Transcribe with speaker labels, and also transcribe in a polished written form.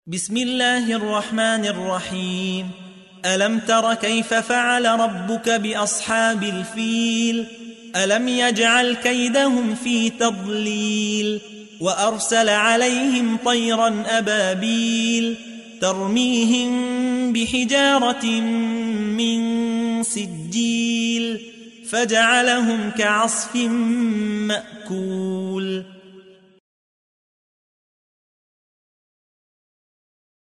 Speaker 1: بسم الله الرحمن الرحيم. ألم تر كيف فعل ربك بأصحاب الفيل؟ ألم يجعل كيدهم في تضليل وأرسل عليهم طيرا أبابيل ترميهم بحجارة من سجيل فجعلهم كعصف مأكول.